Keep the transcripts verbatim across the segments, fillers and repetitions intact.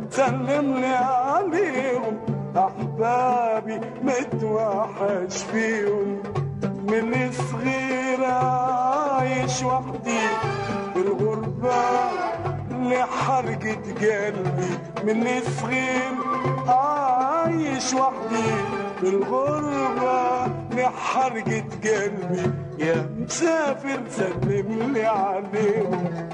سلم لي عليهم أحبابي متوحش فيهم. من صغير عايش وحدي في الغربة لحرقة قلبي. من صغير عايش وحدي في الغربة لحرقة قلبي. يا مسافر سلم لي عليهم.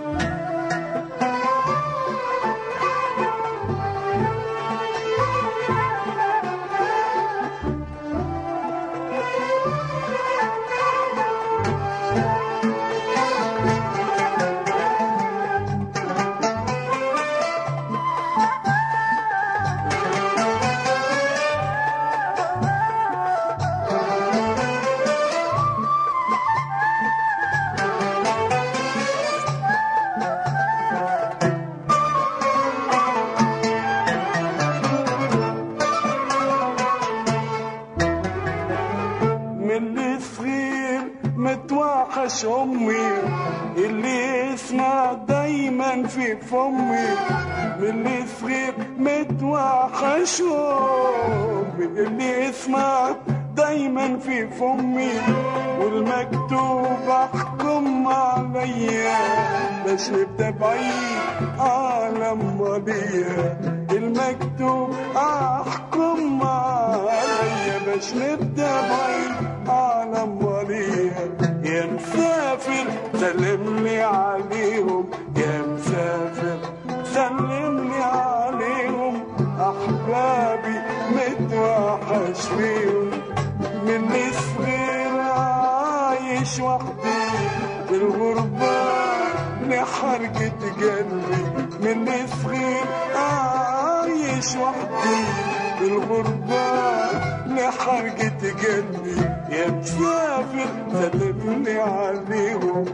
من صغير متوحش أمي اللي اسمع دايما في فمي. من صغير متوحش أمي اللي اسمع دايما في فمي. والمكتوب أحكم عليا باش نبدا بعيد عالم وليا. المكتوب أحكم عليا باش نبدا بعيد عالم وليا. يا مسافر سلم لي عليهم. يا مسافر سلم لي عليهم أحبابي متوحش فيهم. من صغير عايش وحدي في الغربة لحرقة قلبي. من صغير عايش وحدي في الغربة لحرقة قلبي. يا مسافر سلم لي عليهم.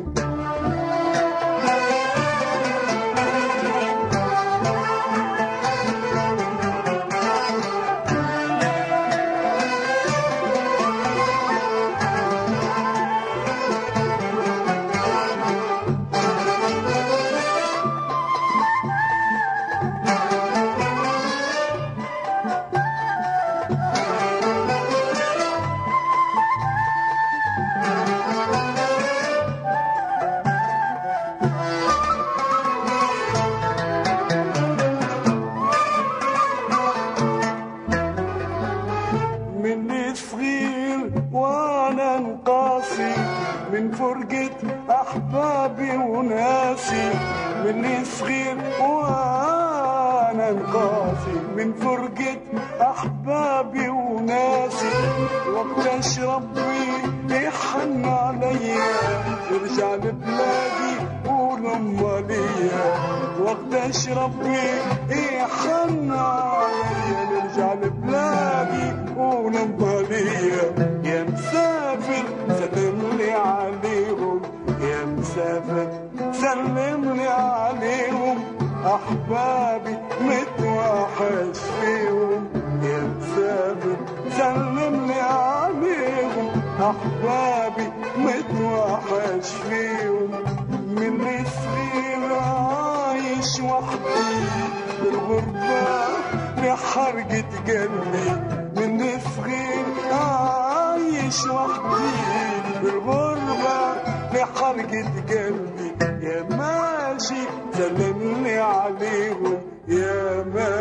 من صغير وانا نقاسي من فرقة احبابي وناسي. من صغير وانا نقاسي من فرقة احبابي وناسي. وقتاش ربي يحن عليا ارجع لبلادي قول اماليا. وقتاش ربي يحن عليا نرجع لبلادي قول اماليا. يا مسافر سلم لي عليهم. يا مسافر سلم لي عليهم احبابي متوحش فيهم. يا مسافر سلم لي عليهم احبابي متوحش فيهم. من صغير عايش وحدي في الغربة لحرقة قلبي. من صغير عايش وحدي في الغربة لحرقة قلبي. يا ماشي سلم لي عليهم. يا ماشي